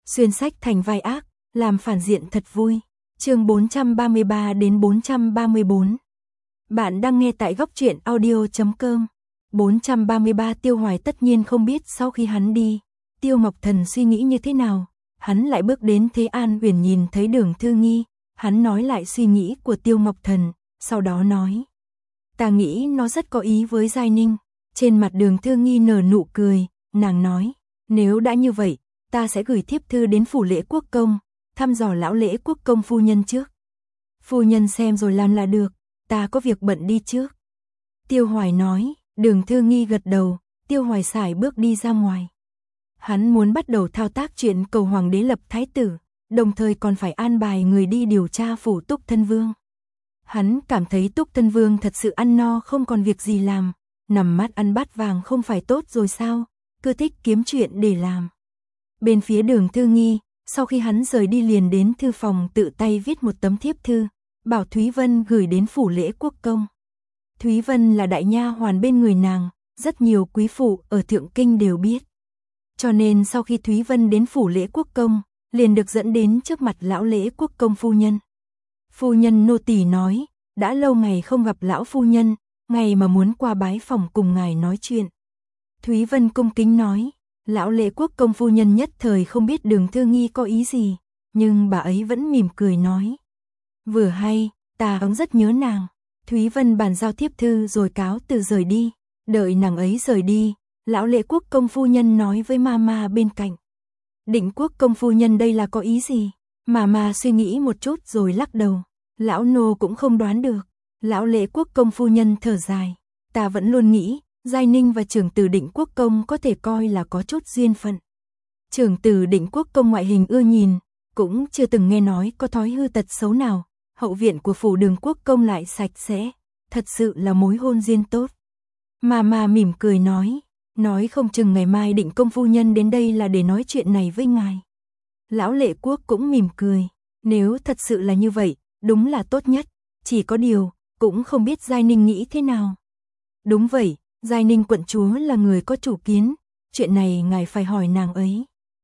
xuyên sách thành vai ác, làm phản diện thật vui. Chương 433 đến 434. Bạn đang nghe tại góc truyện audio.com. 433 Tiêu Hoài tất nhiên không biết sau khi hắn đi, Tiêu Ngọc Thần suy nghĩ như thế nào. Hắn lại bước đến Thế An Uyển nhìn thấy Đường Thư Nghi, hắn nói lại suy nghĩ của Tiêu Ngọc Thần, sau đó nói: "Ta nghĩ nó rất có ý với Giai Ninh." Trên mặt Đường Thư Nghi nở nụ cười, nàng nói: "Nếu đã như vậy, ta sẽ gửi thiếp thư đến phủ Lễ Quốc công, thăm dò lão Lễ Quốc công phu nhân trước. Phu nhân xem rồi làm là được, ta có việc bận đi trước." Tiêu Hoài nói. Đường Thư Nghi gật đầu, Tiêu Hoài sải bước đi ra ngoài. Hắn muốn bắt đầu thao tác chuyện cầu hoàng đế lập thái tử, đồng thời còn phải an bài người đi điều tra phủ Túc Thân Vương. Hắn cảm thấy Túc Thân Vương thật sự ăn no không còn việc gì làm, nằm mắt ăn bát vàng không phải tốt rồi sao, cứ thích kiếm chuyện để làm. Bên phía Đường Thư Nghi, sau khi hắn rời đi liền đến thư phòng tự tay viết một tấm thiếp thư, bảo Thúy Vân gửi đến phủ Lễ Quốc công. Thúy Vân là đại nha hoàn bên người nàng, rất nhiều quý phụ ở Thượng Kinh đều biết. Cho nên sau khi Thúy Vân đến phủ Lễ Quốc công, liền được dẫn đến trước mặt lão Lễ Quốc công phu nhân. Phu nhân nô tỳ nói, đã lâu ngày không gặp lão phu nhân, ngày mà muốn qua bái phòng cùng ngài nói chuyện. Thúy Vân cung kính nói, lão Lễ Quốc công phu nhân nhất thời không biết Đường Thư Nghi có ý gì, nhưng bà ấy vẫn mỉm cười nói: "Vừa hay, ta cũng rất nhớ nàng." Thúy Vân bàn giao thiếp thư rồi cáo từ rời đi. Đợi nàng ấy rời đi, lão Lễ Quốc công phu nhân nói với Mama bên cạnh: "Định Quốc công phu nhân đây là có ý gì?" Mama suy nghĩ một chút rồi lắc đầu. Lão nô cũng không đoán được. Lão Lễ Quốc công phu nhân thở dài: "Ta vẫn luôn nghĩ, Giai Ninh và trưởng tử Định Quốc công có thể coi là có chút duyên phận. Trưởng tử Định Quốc công ngoại hình ưa nhìn, cũng chưa từng nghe nói có thói hư tật xấu nào. Hậu viện của phủ Đường Quốc công lại sạch sẽ, thật sự là mối hôn duyên tốt." Mama mỉm cười nói không chừng ngày mai Định công phu nhân đến đây là để nói chuyện này với ngài. Lão Lễ Quốc cũng mỉm cười, nếu thật sự là như vậy, đúng là tốt nhất, chỉ có điều, cũng không biết Giai Ninh nghĩ thế nào. Đúng vậy, Giai Ninh quận chúa là người có chủ kiến, chuyện này ngài phải hỏi nàng ấy.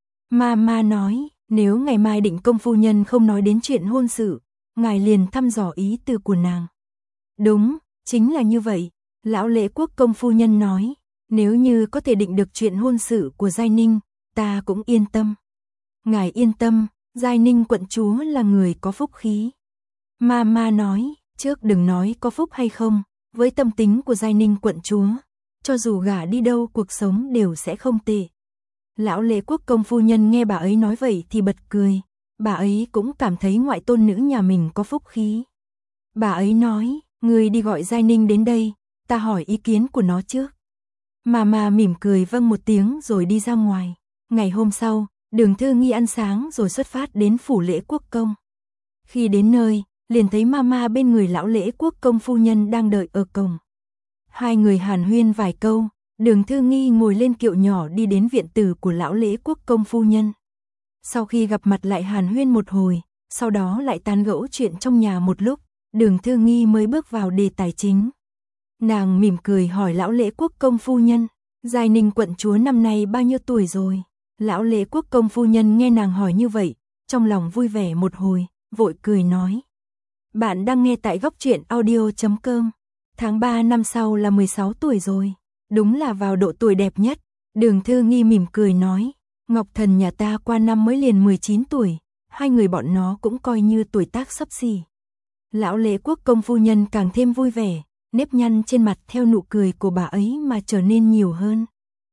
Mama nói, nếu ngày mai Định công phu nhân không nói đến chuyện hôn sự, ngài liền thăm dò ý tư của nàng. Đúng, chính là như vậy, lão Lễ Quốc công phu nhân nói, nếu như có thể định được chuyện hôn sự của Giai Ninh, ta cũng yên tâm. Ngài yên tâm, Giai Ninh quận chúa là người có phúc khí. Mama nói, trước đừng nói có phúc hay không, với tâm tính của Giai Ninh quận chúa, cho dù gả đi đâu cuộc sống đều sẽ không tệ. Lão Lễ Quốc công phu nhân nghe bà ấy nói vậy thì bật cười, bà ấy cũng cảm thấy ngoại tôn nữ nhà mình có phúc khí. Bà ấy nói, người đi gọi Giai Ninh đến đây, ta hỏi ý kiến của nó trước. Mama mỉm cười vâng một tiếng rồi đi ra ngoài. Ngày hôm sau, Đường Thư Nghi ăn sáng rồi xuất phát đến phủ Lễ Quốc công. Khi đến nơi, liền thấy Mama bên người lão Lễ Quốc công phu nhân đang đợi ở cổng. Hai người hàn huyên vài câu, Đường Thư Nghi ngồi lên kiệu nhỏ đi đến viện tử của lão Lễ Quốc công phu nhân. Sau khi gặp mặt lại hàn huyên một hồi, sau đó lại tán gẫu chuyện trong nhà một lúc, Đường Thư Nghi mới bước vào đề tài chính. Nàng mỉm cười hỏi lão Lễ Quốc công phu nhân, Giai Ninh quận chúa năm nay bao nhiêu tuổi rồi? Lão Lễ Quốc công phu nhân nghe nàng hỏi như vậy, trong lòng vui vẻ một hồi, vội cười nói: "Bạn đang nghe tại góc truyện audio.com. Tháng 3 năm sau là 16 tuổi rồi, đúng là vào độ tuổi đẹp nhất." Đường Thư Nghi mỉm cười nói: "Ngọc Thần nhà ta qua năm mới liền 19 tuổi, hai người bọn nó cũng coi như tuổi tác xấp xỉ." Lão Lễ Quốc công phu nhân càng thêm vui vẻ, nếp nhăn trên mặt theo nụ cười của bà ấy mà trở nên nhiều hơn.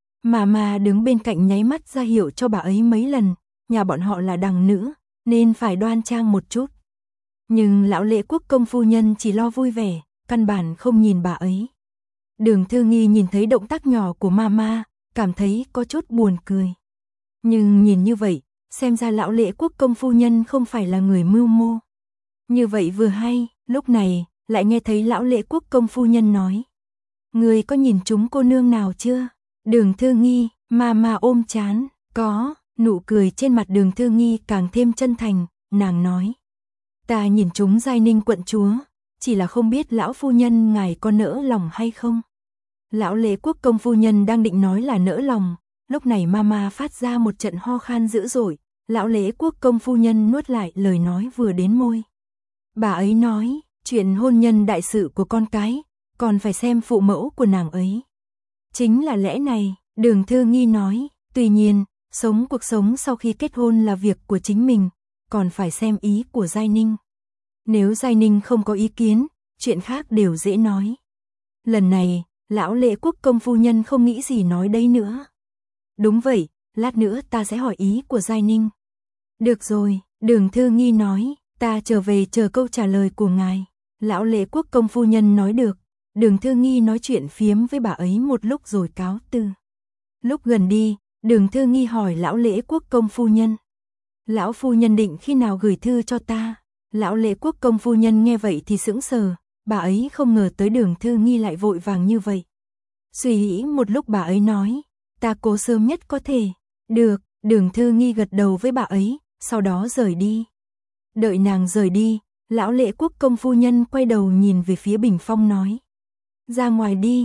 Mama đứng bên cạnh nháy mắt ra hiệu cho bà ấy mấy lần, nhà bọn họ là đằng nữ, nên phải đoan trang một chút. Nhưng lão Lễ Quốc công phu nhân chỉ lo vui vẻ, căn bản không nhìn bà ấy. Đường Thư Nghi nhìn thấy động tác nhỏ của Mama, cảm thấy có chút buồn cười. Nhưng nhìn như vậy, xem ra lão Lễ Quốc công phu nhân không phải là người mưu mô. Như vậy vừa hay, lúc này, lại nghe thấy lão Lễ Quốc công phu nhân nói: "Người có nhìn chúng cô nương nào chưa?" Đường Thư Nghi, Mama ôm trán, có, nụ cười trên mặt Đường Thư Nghi càng thêm chân thành, nàng nói: "Ta nhìn chúng Giai Ninh quận chúa, chỉ là không biết lão phu nhân ngài có nỡ lòng hay không." Lão Lễ Quốc công phu nhân đang định nói là nỡ lòng, lúc này Mama phát ra một trận ho khan dữ dội, Lão Lễ Quốc công phu nhân nuốt lại lời nói vừa đến môi. Bà ấy nói, chuyện hôn nhân đại sự của con cái, còn phải xem phụ mẫu của nàng ấy. Chính là lẽ này, Đường Thư Nghi nói, tuy nhiên, sống cuộc sống sau khi kết hôn là việc của chính mình, còn phải xem ý của Giai Ninh. Nếu Giai Ninh không có ý kiến, chuyện khác đều dễ nói. Lần này, Lão Lễ Quốc công phu nhân không nghĩ gì nói đây nữa. Đúng vậy, lát nữa ta sẽ hỏi ý của Giai Ninh. Được rồi, Đường Thư Nghi nói, ta trở về chờ câu trả lời của ngài. Lão Lễ Quốc công phu nhân nói được. Đường Thư Nghi nói chuyện phiếm với bà ấy một lúc rồi cáo từ. Lúc gần đi, Đường Thư Nghi hỏi Lão Lễ Quốc công phu nhân. Lão phu nhân định khi nào gửi thư cho ta? Lão Lễ Quốc công phu nhân nghe vậy thì sững sờ, bà ấy không ngờ tới Đường Thư Nghi lại vội vàng như vậy. Suy nghĩ một lúc bà ấy nói, ta cố sớm nhất có thể. Được, Đường Thư Nghi gật đầu với bà ấy, sau đó rời đi. Đợi nàng rời đi, Lão Lễ Quốc công phu nhân quay đầu nhìn về phía bình phong nói. Ra ngoài đi,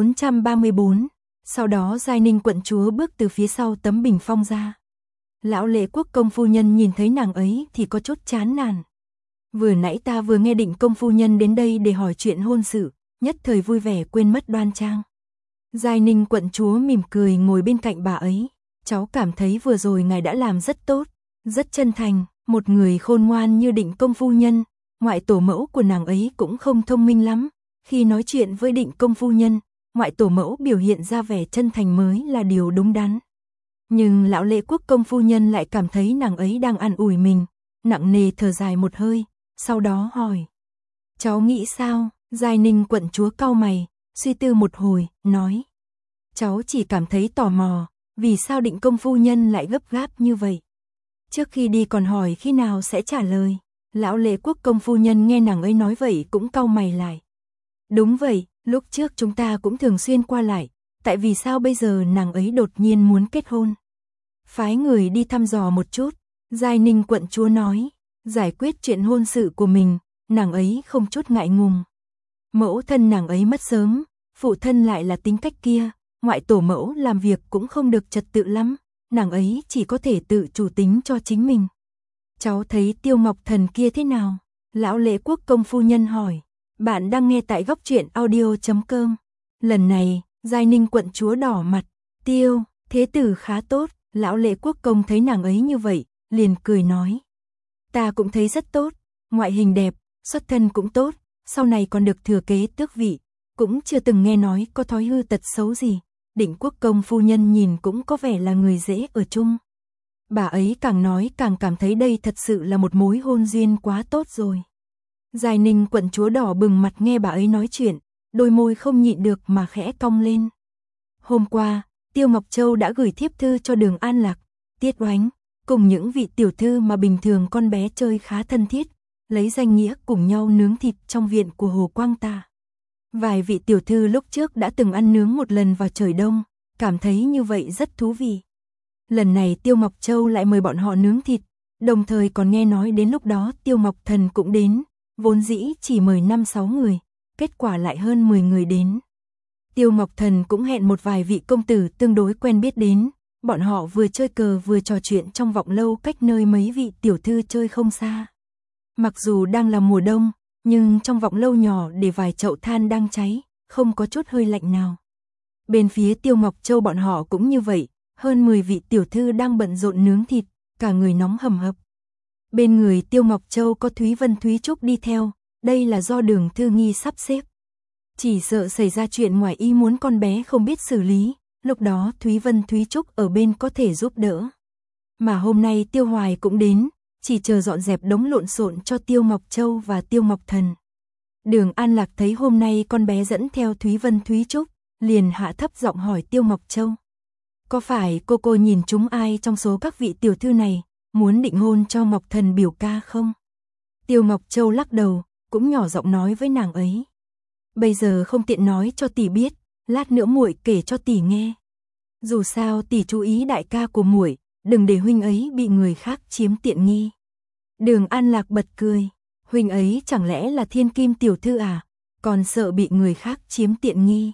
434. Sau đó Giai Ninh quận chúa bước từ phía sau tấm bình phong ra. Lão Lễ Quốc công phu nhân nhìn thấy nàng ấy thì có chút chán nản. Vừa nãy ta vừa nghe Định công phu nhân đến đây để hỏi chuyện hôn sự, nhất thời vui vẻ quên mất đoan trang. Giai Ninh quận chúa mỉm cười ngồi bên cạnh bà ấy. Cháu cảm thấy vừa rồi ngài đã làm rất tốt, rất chân thành, một người khôn ngoan như Định công phu nhân, ngoại tổ mẫu của nàng ấy cũng không thông minh lắm. Khi nói chuyện với Định công phu nhân, ngoại tổ mẫu biểu hiện ra vẻ chân thành mới là điều đúng đắn. Nhưng Lão Lễ Quốc công phu nhân lại cảm thấy nàng ấy đang an ủi mình, nặng nề thở dài một hơi, sau đó hỏi. Cháu nghĩ sao? Giai Ninh quận chúa cau mày, suy tư một hồi, nói. Cháu chỉ cảm thấy tò mò, vì sao Định công phu nhân lại gấp gáp như vậy? Trước khi đi còn hỏi khi nào sẽ trả lời. Lão Lễ Quốc công phu nhân nghe nàng ấy nói vậy cũng cau mày lại. Đúng vậy, lúc trước chúng ta cũng thường xuyên qua lại, tại vì sao bây giờ nàng ấy đột nhiên muốn kết hôn? Phái người đi thăm dò một chút, Giai Ninh quận chúa nói, giải quyết chuyện hôn sự của mình, nàng ấy không chút ngại ngùng. Mẫu thân nàng ấy mất sớm, phụ thân lại là tính cách kia, ngoại tổ mẫu làm việc cũng không được trật tự lắm, nàng ấy chỉ có thể tự chủ tính cho chính mình. Cháu thấy Tiêu Ngọc Thần kia thế nào? Lão Lễ Quốc công phu nhân hỏi. Bạn đang nghe tại góc truyện audio.com. Lần này, Giai Ninh quận chúa đỏ mặt. Tiêu, thế tử khá tốt. Lão Lễ Quốc công thấy nàng ấy như vậy, liền cười nói. Ta cũng thấy rất tốt, ngoại hình đẹp, xuất thân cũng tốt, sau này còn được thừa kế tước vị, cũng chưa từng nghe nói có thói hư tật xấu gì. Định Quốc công phu nhân nhìn cũng có vẻ là người dễ ở chung. Bà ấy càng nói càng cảm thấy đây thật sự là một mối hôn duyên quá tốt rồi. Giai Ninh quận chúa đỏ bừng mặt nghe bà ấy nói chuyện, đôi môi không nhịn được mà khẽ cong lên. Hôm qua, Tiêu Ngọc Châu đã gửi thiếp thư cho Đường An Lạc, Tiết Oánh, cùng những vị tiểu thư mà bình thường con bé chơi khá thân thiết, lấy danh nghĩa cùng nhau nướng thịt trong viện của Hồ Quang Tà. Vài vị tiểu thư lúc trước đã từng ăn nướng một lần vào trời đông, cảm thấy như vậy rất thú vị. Lần này Tiêu Ngọc Châu lại mời bọn họ nướng thịt, đồng thời còn nghe nói đến lúc đó Tiêu Ngọc Thần cũng đến, vốn dĩ chỉ mời 5-6 người, kết quả lại hơn 10 người đến. Tiêu Ngọc Thần cũng hẹn một vài vị công tử tương đối quen biết đến, bọn họ vừa chơi cờ vừa trò chuyện trong vọng lâu cách nơi mấy vị tiểu thư chơi không xa. Mặc dù đang là mùa đông, nhưng trong vọng lâu nhỏ để vài chậu than đang cháy, không có chút hơi lạnh nào. Bên phía Tiêu Ngọc Châu bọn họ cũng như vậy, hơn 10 vị tiểu thư đang bận rộn nướng thịt, cả người nóng hầm hập. Bên người Tiêu Ngọc Châu có Thúy Vân Thúy Trúc đi theo, đây là do Đường Thư Nghi sắp xếp. Chỉ sợ xảy ra chuyện ngoài ý muốn con bé không biết xử lý, lúc đó Thúy Vân Thúy Trúc ở bên có thể giúp đỡ. Mà hôm nay Tiêu Hoài cũng đến, chỉ chờ dọn dẹp đống lộn xộn cho Tiêu Ngọc Châu và Tiêu Ngọc Thần. Đường An Lạc thấy hôm nay con bé dẫn theo Thúy Vân Thúy Trúc, liền hạ thấp giọng hỏi Tiêu Ngọc Châu. Có phải cô nhìn chúng ai trong số các vị tiểu thư này, muốn định hôn cho Ngọc Thần biểu ca không? Tiêu Ngọc Châu lắc đầu, cũng nhỏ giọng nói với nàng ấy. Bây giờ không tiện nói cho tỷ biết, lát nữa muội kể cho tỷ nghe. Dù sao tỷ chú ý đại ca của muội, đừng để huynh ấy bị người khác chiếm tiện nghi. Đường An Lạc bật cười, huynh ấy chẳng lẽ là thiên kim tiểu thư à, còn sợ bị người khác chiếm tiện nghi.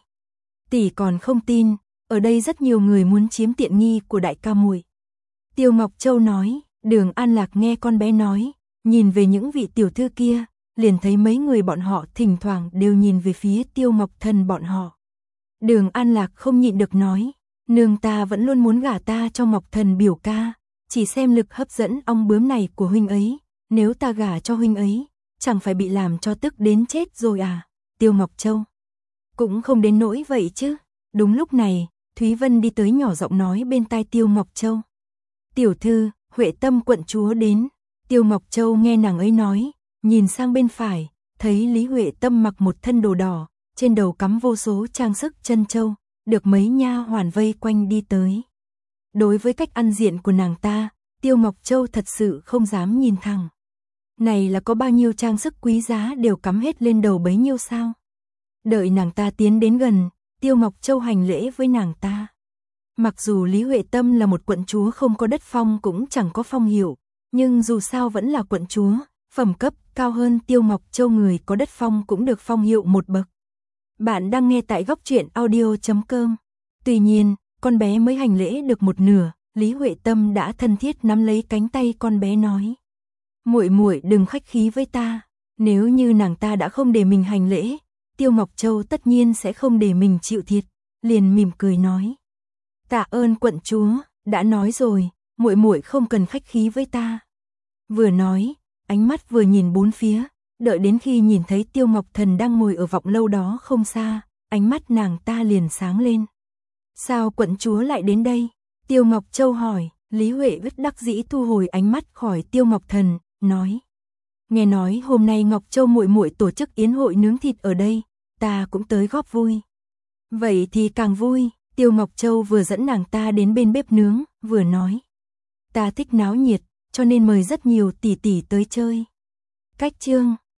Tỷ còn không tin, ở đây rất nhiều người muốn chiếm tiện nghi của đại ca muội. Tiêu Ngọc Châu nói, Đường An Lạc nghe con bé nói, nhìn về những vị tiểu thư kia, liền thấy mấy người bọn họ thỉnh thoảng đều nhìn về phía Tiêu Ngọc Thần bọn họ. Đường An Lạc không nhịn được nói, nương ta vẫn luôn muốn gả ta cho Ngọc Thần biểu ca, chỉ xem lực hấp dẫn ong bướm này của huynh ấy, nếu ta gả cho huynh ấy, chẳng phải bị làm cho tức đến chết rồi à. Tiêu Ngọc Châu cũng không đến nỗi vậy chứ. Đúng lúc này, Thúy Vân đi tới nhỏ giọng nói bên tai Tiêu Ngọc Châu. Tiểu thư, Huệ Tâm quận chúa đến. Tiêu Ngọc Châu nghe nàng ấy nói, nhìn sang bên phải, thấy Lý Huệ Tâm mặc một thân đồ đỏ, trên đầu cắm vô số trang sức chân châu, được mấy nha hoàn vây quanh đi tới. Đối với cách ăn diện của nàng ta, Tiêu Ngọc Châu thật sự không dám nhìn thẳng. Này là có bao nhiêu trang sức quý giá đều cắm hết lên đầu bấy nhiêu sao? Đợi nàng ta tiến đến gần, Tiêu Ngọc Châu hành lễ với nàng ta. Mặc dù Lý Huệ Tâm là một quận chúa không có đất phong cũng chẳng có phong hiệu, nhưng dù sao vẫn là quận chúa, phẩm cấp cao hơn Tiêu Ngọc Châu, người có đất phong cũng được phong hiệu một bậc. Bạn đang nghe tại góc truyện audio.com. Tuy nhiên, con bé mới hành lễ được một nửa, Lý Huệ Tâm đã thân thiết nắm lấy cánh tay con bé nói: "Muội muội đừng khách khí với ta, nếu như nàng ta đã không để mình hành lễ, Tiêu Ngọc Châu tất nhiên sẽ không để mình chịu thiệt." Liền mỉm cười nói: "Tạ ơn quận chúa, đã nói rồi, muội muội không cần khách khí với ta." Vừa nói, ánh mắt vừa nhìn bốn phía, đợi đến khi nhìn thấy Tiêu Ngọc Thần đang ngồi ở vọng lâu đó không xa, ánh mắt nàng ta liền sáng lên. "Sao quận chúa lại đến đây?" Tiêu Ngọc Châu hỏi. Lý Huệ bất đắc dĩ thu hồi ánh mắt khỏi Tiêu Ngọc Thần, nói: "Nghe nói hôm nay Ngọc Châu muội muội tổ chức yến hội nướng thịt ở đây, ta cũng tới góp vui." "Vậy thì càng vui." Tiêu Ngọc Châu vừa dẫn nàng ta đến bên bếp nướng, vừa nói: "Ta thích náo nhiệt, cho nên mời rất nhiều tỷ tỷ tới chơi." Cách chương